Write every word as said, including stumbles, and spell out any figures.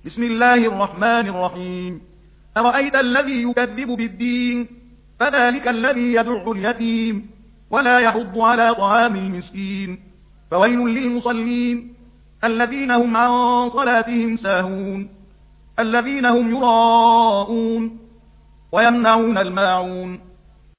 بسم الله الرحمن الرحيم. أرأيت الذي يكذب بالدين فذلك الذي يدع اليتيم ولا يحض على طعام المسكين. فويل للمصلين الذين هم عن صلاتهم ساهون الذين هم يراءون ويمنعون الماعون.